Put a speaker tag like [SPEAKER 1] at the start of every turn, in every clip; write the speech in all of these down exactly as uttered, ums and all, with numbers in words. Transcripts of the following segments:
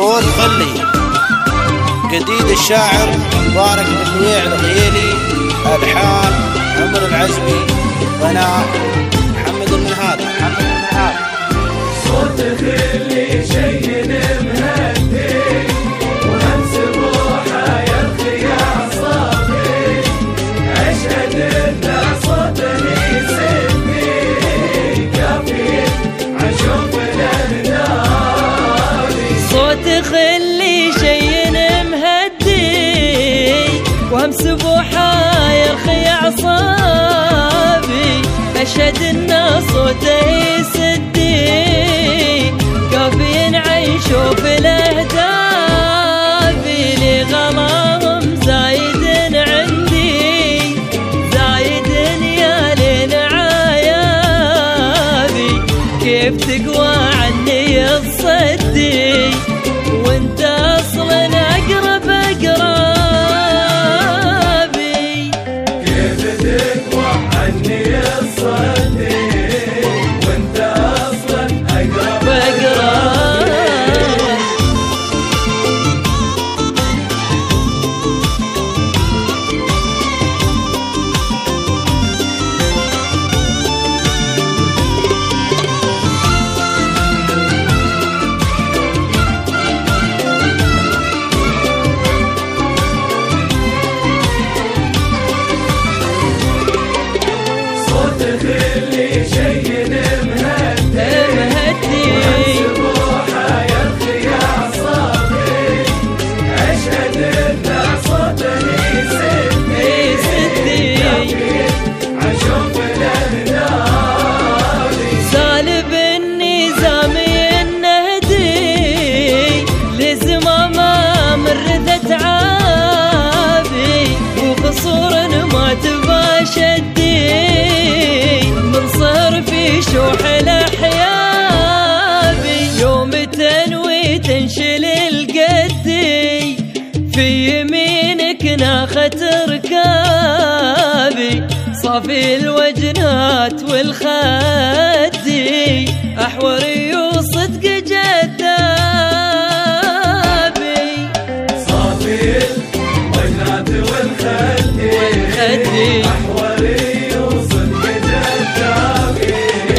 [SPEAKER 1] صوت خلي جديد الشاعر مبارك بن نويع الغيلي، الحان عمر العزمي، غناء محمد المنهاد. محمد المنهاد
[SPEAKER 2] صوت خلي شي مهدي وهمس روحه يرخي اعصابي، اشهد ان صوته يسدي كافي عشوف الاهدافي.
[SPEAKER 3] صوت خلي شي مهدي وهمس بوحه يرخي اعصابي، اشهد ان صوته يسدي كافي نعيشوا في الاهداف. لي غلاهم زايد عندي زايد يا لين عيابي، كيف تقوى عني الصدي وانت اصلا اقرب اقرابي.
[SPEAKER 2] كيف تقوى عني الصدي وانت اصلا اقرب
[SPEAKER 3] اقرابي.
[SPEAKER 2] خلي شي مهدي
[SPEAKER 3] مهدي
[SPEAKER 2] وهمس روحه يرخي اعصابي، اشهد ان صوته يسدي
[SPEAKER 3] يسدي
[SPEAKER 2] عشوف الاهدافي.
[SPEAKER 3] سالب النظامي النهدي لزمامه مرثت عابي، وقصور ما تباشدي من صهر في شوح الاحيابي. يوم تنوي تنشل القدي في يمينك ناخت ركابي، صافي الوجنات والخدي احوري وصدق جذابي.
[SPEAKER 2] صافي الوجنات والخدي
[SPEAKER 3] والخدي
[SPEAKER 2] احوري وصدق جذابي.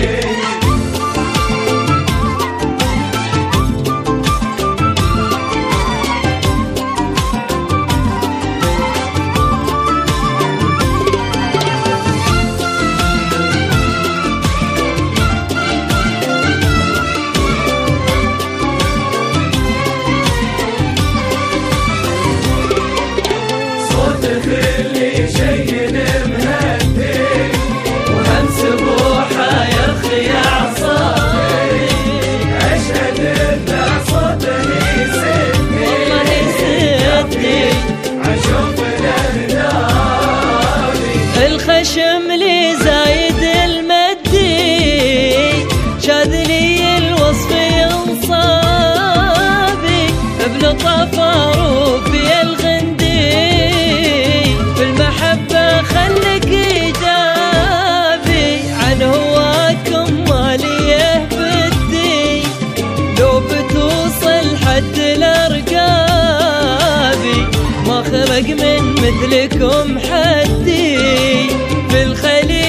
[SPEAKER 2] خلي شي مهدي وهمس بوحه يرخي اعصابي، اشهد ان صوته يسدي
[SPEAKER 3] والله يسدي
[SPEAKER 2] عشوف الاهدافي.
[SPEAKER 3] الخشم لي زايد المدي شاذلي الوصف انصابي، بلطافه روفي الغندي بالمحبة خلك إيجابي، عن هواكم ماليه بدي لو بتوصل حد الأرقابي، ما خلق من مثلكم حدي في الخليج